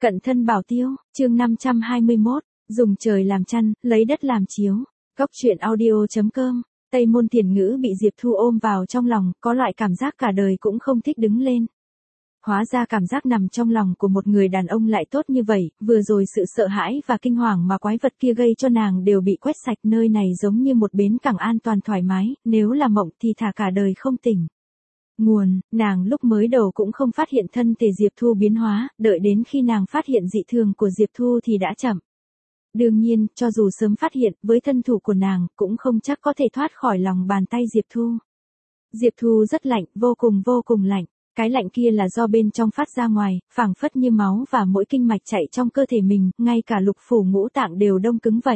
Cận thân bảo tiêu, chương 521, dùng trời làm chăn, lấy đất làm chiếu. Góc truyện audio.com, Tây Môn Thiền Ngữ bị Diệp Thu ôm vào trong lòng, có loại cảm giác cả đời cũng không thích đứng lên. Hóa ra cảm giác nằm trong lòng của một người đàn ông lại tốt như vậy, vừa rồi sự sợ hãi và kinh hoàng mà quái vật kia gây cho nàng đều bị quét sạch, nơi này giống như một bến cảng an toàn thoải mái, nếu là mộng thì thả cả đời không tỉnh. Nguồn, nàng lúc mới đầu cũng không phát hiện thân thể Diệp Thu biến hóa, đợi đến khi nàng phát hiện dị thường của Diệp Thu thì đã chậm. Đương nhiên, cho dù sớm phát hiện, với thân thủ của nàng, cũng không chắc có thể thoát khỏi lòng bàn tay Diệp Thu. Diệp Thu rất lạnh, vô cùng lạnh. Cái lạnh kia là do bên trong phát ra ngoài, phảng phất như máu và mỗi kinh mạch chạy trong cơ thể mình, ngay cả lục phủ ngũ tạng đều đông cứng vậy.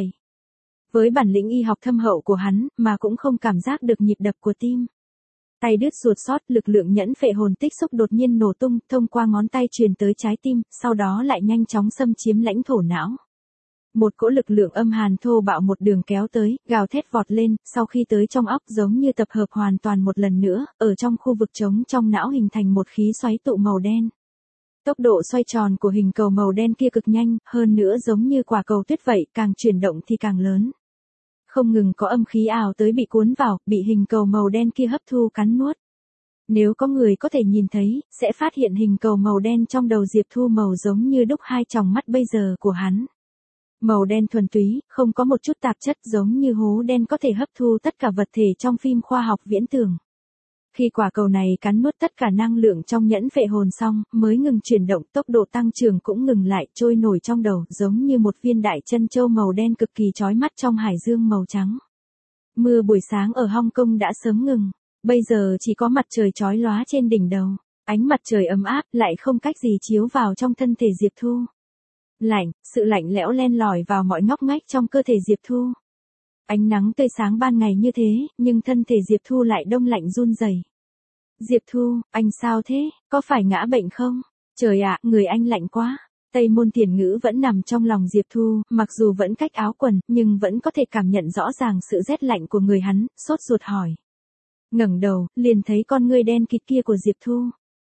Với bản lĩnh y học thâm hậu của hắn, mà cũng không cảm giác được nhịp đập của tim. Tay đứt ruột sót, lực lượng nhẫn phệ hồn tích xúc đột nhiên nổ tung, thông qua ngón tay truyền tới trái tim, sau đó lại nhanh chóng xâm chiếm lãnh thổ não. Một cỗ lực lượng âm hàn thô bạo một đường kéo tới, gào thét vọt lên, sau khi tới trong óc giống như tập hợp hoàn toàn một lần nữa, ở trong khu vực trống trong não hình thành một khí xoáy tụ màu đen. Tốc độ xoay tròn của hình cầu màu đen kia cực nhanh, hơn nữa giống như quả cầu tuyết vậy, càng chuyển động thì càng lớn. Không ngừng có âm khí ào tới bị cuốn vào, bị hình cầu màu đen kia hấp thu cắn nuốt. Nếu có người có thể nhìn thấy, sẽ phát hiện hình cầu màu đen trong đầu Diệp Thu màu giống như đúc hai tròng mắt bây giờ của hắn. Màu đen thuần túy, không có một chút tạp chất, giống như hố đen có thể hấp thu tất cả vật thể trong phim khoa học viễn tưởng. Khi quả cầu này cắn nuốt tất cả năng lượng trong nhẫn phệ hồn xong, mới ngừng chuyển động, tốc độ tăng trưởng cũng ngừng lại, trôi nổi trong đầu, giống như một viên đại chân châu màu đen cực kỳ chói mắt trong hải dương màu trắng. Mưa buổi sáng ở Hong Kong đã sớm ngừng, bây giờ chỉ có mặt trời chói lóa trên đỉnh đầu, ánh mặt trời ấm áp lại không cách gì chiếu vào trong thân thể Diệp Thu. Lạnh, sự lạnh lẽo len lỏi vào mọi ngóc ngách trong cơ thể Diệp Thu. Ánh nắng tươi sáng ban ngày như thế, nhưng thân thể Diệp Thu lại đông lạnh run rẩy. Diệp Thu, anh sao thế, có phải ngã bệnh không? Trời ạ, người anh lạnh quá. Tây Môn Thiền Ngữ vẫn nằm trong lòng Diệp Thu, mặc dù vẫn cách áo quần, nhưng vẫn có thể cảm nhận rõ ràng sự rét lạnh của người hắn, sốt ruột hỏi. Ngẩng đầu, liền thấy con ngươi đen kịt kia của Diệp Thu.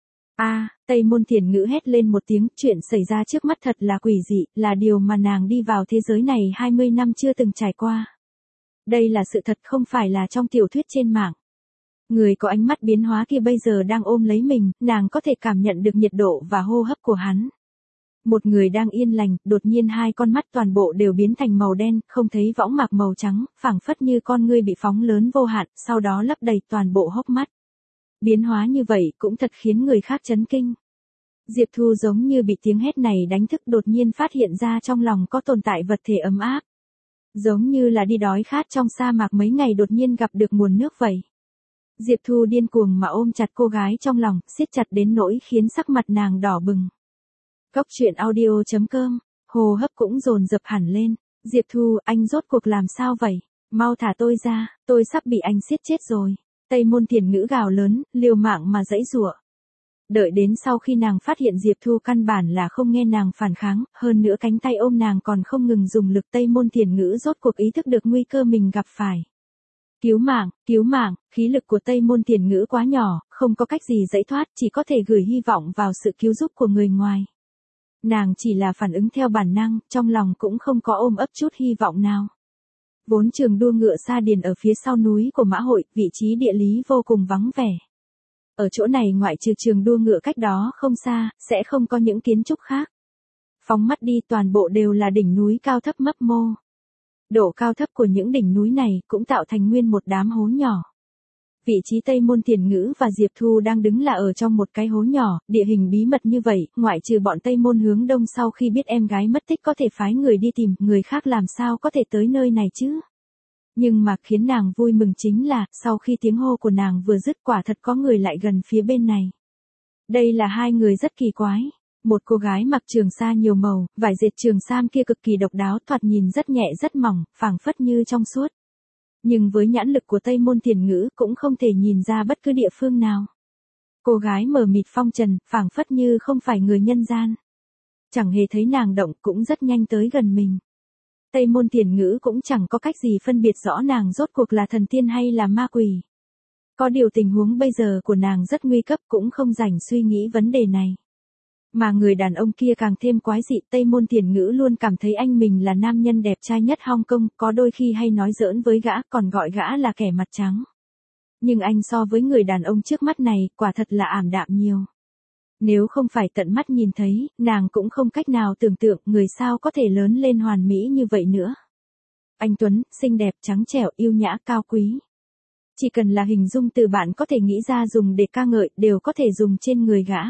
Tây Môn Thiền Ngữ hét lên một tiếng, chuyện xảy ra trước mắt thật là quỷ dị, là điều mà nàng đi vào thế giới này 20 năm chưa từng trải qua. Đây là sự thật không phải là trong tiểu thuyết trên mạng. Người có ánh mắt biến hóa kia bây giờ đang ôm lấy mình, nàng có thể cảm nhận được nhiệt độ và hô hấp của hắn. Một người đang yên lành, đột nhiên hai con mắt toàn bộ đều biến thành màu đen, không thấy võng mạc màu trắng, phảng phất như con ngươi bị phóng lớn vô hạn, sau đó lấp đầy toàn bộ hốc mắt. Biến hóa như vậy cũng thật khiến người khác chấn kinh. Diệp Thu giống như bị tiếng hét này đánh thức, đột nhiên phát hiện ra trong lòng có tồn tại vật thể ấm áp. Giống như là đi đói khát trong sa mạc mấy ngày đột nhiên gặp được nguồn nước vậy. Diệp Thu điên cuồng mà ôm chặt cô gái trong lòng, siết chặt đến nỗi khiến sắc mặt nàng đỏ bừng. Góc truyện audio.com, hô hấp cũng dồn dập hẳn lên. Diệp Thu, anh rốt cuộc làm sao vậy? Mau thả tôi ra, tôi sắp bị anh siết chết rồi. Tây Môn Thiền Ngữ gào lớn, liều mạng mà giãy giụa. Đợi đến sau khi nàng phát hiện Diệp Thu căn bản là không nghe nàng phản kháng, hơn nữa cánh tay ôm nàng còn không ngừng dùng lực, Tây Môn Thiền Ngữ rốt cuộc ý thức được nguy cơ mình gặp phải. Cứu mạng, khí lực của Tây Môn Thiền Ngữ quá nhỏ, không có cách gì giãy thoát, chỉ có thể gửi hy vọng vào sự cứu giúp của người ngoài. Nàng chỉ là phản ứng theo bản năng, trong lòng cũng không có ôm ấp chút hy vọng nào. Vốn trường đua ngựa Sa Điền ở phía sau núi của Mã Hội, vị trí địa lý vô cùng vắng vẻ. Ở chỗ này ngoại trừ trường đua ngựa cách đó không xa, sẽ không có những kiến trúc khác. Phóng mắt đi toàn bộ đều là đỉnh núi cao thấp mấp mô. Độ cao thấp của những đỉnh núi này cũng tạo thành nguyên một đám hố nhỏ. Vị trí Tây Môn Thiền Ngữ và Diệp Thu đang đứng là ở trong một cái hố nhỏ, địa hình bí mật như vậy, ngoại trừ bọn Tây Môn hướng đông sau khi biết em gái mất tích có thể phái người đi tìm, người khác làm sao có thể tới nơi này chứ? Nhưng mà khiến nàng vui mừng chính là, sau khi tiếng hô của nàng vừa dứt quả thật có người lại gần phía bên này. Đây là hai người rất kỳ quái. Một cô gái mặc trường sa nhiều màu, vải dệt trường sam kia cực kỳ độc đáo, thoạt nhìn rất nhẹ rất mỏng, phảng phất như trong suốt. Nhưng với nhãn lực của Tây Môn Thiền Ngữ cũng không thể nhìn ra bất cứ địa phương nào. Cô gái mờ mịt phong trần, phảng phất như không phải người nhân gian. Chẳng hề thấy nàng động, cũng rất nhanh tới gần mình. Tây Môn Thiền Ngữ cũng chẳng có cách gì phân biệt rõ nàng rốt cuộc là thần tiên hay là ma quỷ. Có điều tình huống bây giờ của nàng rất nguy cấp, cũng không rảnh suy nghĩ vấn đề này. Mà người đàn ông kia càng thêm quái dị, Tây Môn Thiền Ngữ luôn cảm thấy anh mình là nam nhân đẹp trai nhất Hong Kong, có đôi khi hay nói giỡn với gã, còn gọi gã là kẻ mặt trắng. Nhưng anh so với người đàn ông trước mắt này, quả thật là ảm đạm nhiều. Nếu không phải tận mắt nhìn thấy, nàng cũng không cách nào tưởng tượng người sao có thể lớn lên hoàn mỹ như vậy nữa. Anh tuấn, xinh đẹp, trắng trẻo, yêu nhã, cao quý. Chỉ cần là hình dung từ bạn có thể nghĩ ra dùng để ca ngợi, đều có thể dùng trên người gã.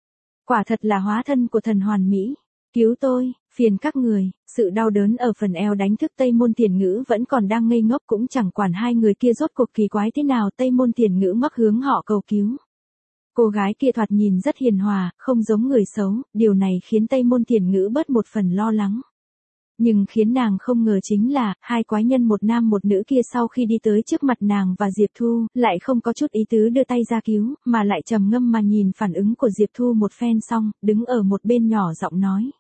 Quả thật là hóa thân của thần hoàn mỹ. Cứu tôi, phiền các người. Sự đau đớn ở phần eo đánh thức Tây Môn Thiền Ngữ vẫn còn đang ngây ngốc, cũng chẳng quản hai người kia rốt cuộc kỳ quái thế nào. Tây Môn Thiền Ngữ ngóc hướng họ cầu cứu. Cô gái kia thoạt nhìn rất hiền hòa, không giống người xấu, điều này khiến Tây Môn Thiền Ngữ bớt một phần lo lắng. Nhưng khiến nàng không ngờ chính là, hai quái nhân một nam một nữ kia sau khi đi tới trước mặt nàng và Diệp Thu, lại không có chút ý tứ đưa tay ra cứu, mà lại trầm ngâm mà nhìn phản ứng của Diệp Thu một phen xong, đứng ở một bên nhỏ giọng nói.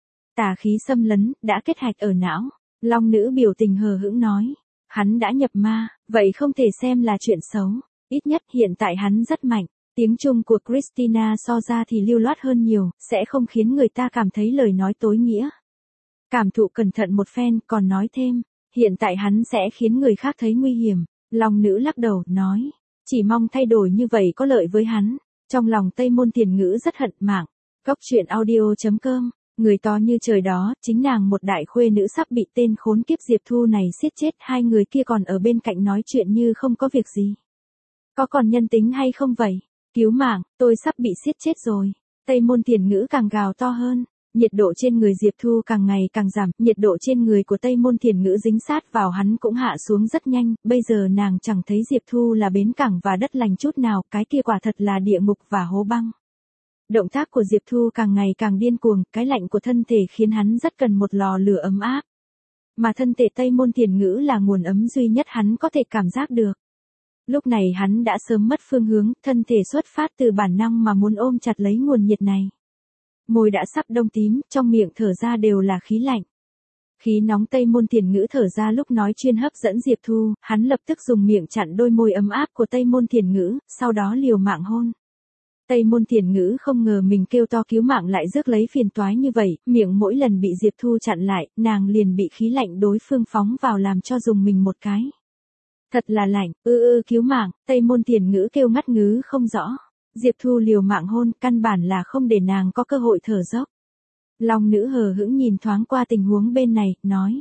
Tà khí xâm lấn, đã kết hạch ở não. Long nữ biểu tình hờ hững nói. Hắn đã nhập ma, vậy không thể xem là chuyện xấu. Ít nhất hiện tại hắn rất mạnh. Tiếng Trung của Christina so ra thì lưu loát hơn nhiều, sẽ không khiến người ta cảm thấy lời nói tối nghĩa. Cảm thụ cẩn thận một phen, còn nói thêm, hiện tại hắn sẽ khiến người khác thấy nguy hiểm. Long nữ lắc đầu, nói, chỉ mong thay đổi như vậy có lợi với hắn. Trong lòng Tây Môn Thiền Ngữ rất hận mạng. Góc truyện audio.com, người to như trời đó, chính nàng một đại khuê nữ sắp bị tên khốn kiếp Diệp Thu này giết chết, hai người kia còn ở bên cạnh nói chuyện như không có việc gì. Có còn nhân tính hay không vậy? Cứu mạng, tôi sắp bị giết chết rồi. Tây Môn Thiền Ngữ càng gào to hơn. Nhiệt độ trên người Diệp Thu càng ngày càng giảm, nhiệt độ trên người của Tây Môn Thiền Ngữ dính sát vào hắn cũng hạ xuống rất nhanh, bây giờ nàng chẳng thấy Diệp Thu là bến cảng và đất lành chút nào, cái kia quả thật là địa ngục và hố băng. Động tác của Diệp Thu càng ngày càng điên cuồng, cái lạnh của thân thể khiến hắn rất cần một lò lửa ấm áp. Mà thân thể Tây Môn Thiền Ngữ là nguồn ấm duy nhất hắn có thể cảm giác được. Lúc này hắn đã sớm mất phương hướng, thân thể xuất phát từ bản năng mà muốn ôm chặt lấy nguồn nhiệt này. Môi đã sắp đông tím, trong miệng thở ra đều là khí lạnh. Khí nóng Tây Môn Thiền Ngữ thở ra lúc nói chuyên hấp dẫn Diệp Thu, hắn lập tức dùng miệng chặn đôi môi ấm áp của Tây Môn Thiền Ngữ, sau đó liều mạng hôn. Tây Môn Thiền Ngữ không ngờ mình kêu to cứu mạng lại rước lấy phiền toái như vậy, miệng mỗi lần bị Diệp Thu chặn lại, nàng liền bị khí lạnh đối phương phóng vào làm cho dùng mình một cái. Thật là lạnh, cứu mạng, Tây Môn Thiền Ngữ kêu ngắt ngứ không rõ. Diệp Thu liều mạng hôn, căn bản là không để nàng có cơ hội thở dốc. Long nữ hờ hững nhìn thoáng qua tình huống bên này, nói.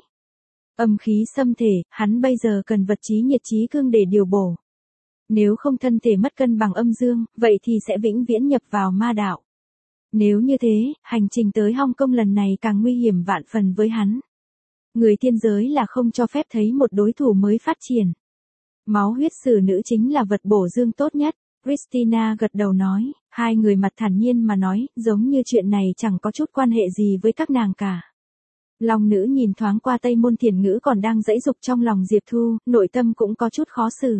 Âm khí xâm thể, hắn bây giờ cần vật trí nhiệt trí cương để điều bổ. Nếu không thân thể mất cân bằng âm dương, vậy thì sẽ vĩnh viễn nhập vào ma đạo. Nếu như thế, hành trình tới Hong Kong lần này càng nguy hiểm vạn phần với hắn. Người thiên giới là không cho phép thấy một đối thủ mới phát triển. Máu huyết sử nữ chính là vật bổ dương tốt nhất. Christina gật đầu nói, hai người mặt thản nhiên mà nói, giống như chuyện này chẳng có chút quan hệ gì với các nàng cả. Long nữ nhìn thoáng qua Tây Môn Thiền Ngữ còn đang giãy giụa trong lòng Diệp Thu, nội tâm cũng có chút khó xử.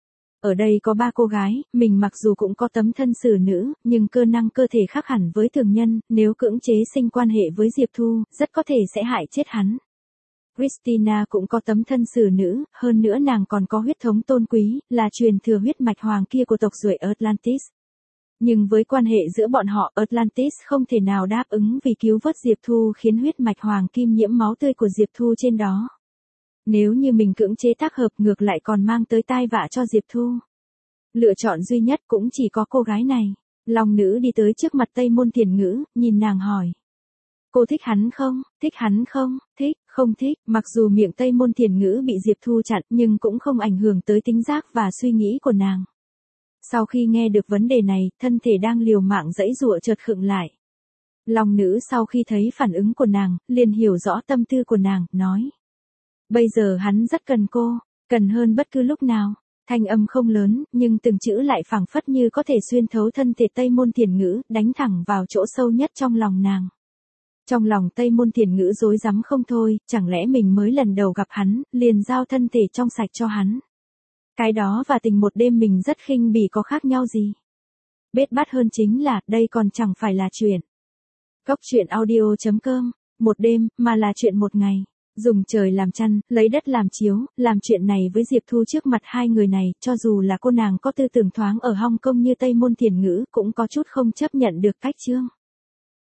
Ở đây có ba cô gái, mình mặc dù cũng có tấm thân xử nữ, nhưng cơ năng cơ thể khác hẳn với thường nhân, nếu cưỡng chế sinh quan hệ với Diệp Thu, rất có thể sẽ hại chết hắn. Christina cũng có tấm thân xử nữ, hơn nữa nàng còn có huyết thống tôn quý, là truyền thừa huyết mạch hoàng kia của tộc ruồi Atlantis. Nhưng với quan hệ giữa bọn họ, Atlantis không thể nào đáp ứng vì cứu vớt Diệp Thu khiến huyết mạch hoàng kim nhiễm máu tươi của Diệp Thu trên đó. Nếu như mình cưỡng chế tác hợp ngược lại còn mang tới tai vạ cho Diệp Thu. Lựa chọn duy nhất cũng chỉ có cô gái này. Long nữ đi tới trước mặt Tây Môn Thiền Ngữ, nhìn nàng hỏi. Cô thích hắn không? Thích hắn không? Thích, không thích. Mặc dù miệng Tây Môn Thiền Ngữ bị Diệp Thu chặn nhưng cũng không ảnh hưởng tới tính giác và suy nghĩ của nàng. Sau khi nghe được vấn đề này, thân thể đang liều mạng giãy giụa chợt khựng lại. Long nữ sau khi thấy phản ứng của nàng, liền hiểu rõ tâm tư của nàng, nói. Bây giờ hắn rất cần cô, cần hơn bất cứ lúc nào. Thanh âm không lớn, nhưng từng chữ lại phảng phất như có thể xuyên thấu thân thể Tây Môn Thiền Ngữ, đánh thẳng vào chỗ sâu nhất trong lòng nàng. Trong lòng Tây Môn Thiền Ngữ rối rắm không thôi, chẳng lẽ mình mới lần đầu gặp hắn, liền giao thân thể trong sạch cho hắn. Cái đó và tình một đêm mình rất khinh bỉ có khác nhau gì. Bết bát hơn chính là, đây còn chẳng phải là chuyện. Góc truyện audio.com, một đêm, mà là chuyện một ngày. Dùng trời làm chăn, lấy đất làm chiếu, làm chuyện này với Diệp Thu trước mặt hai người này, cho dù là cô nàng có tư tưởng thoáng ở Hong Kong như Tây Môn Thiền Ngữ, cũng có chút không chấp nhận được cách chương.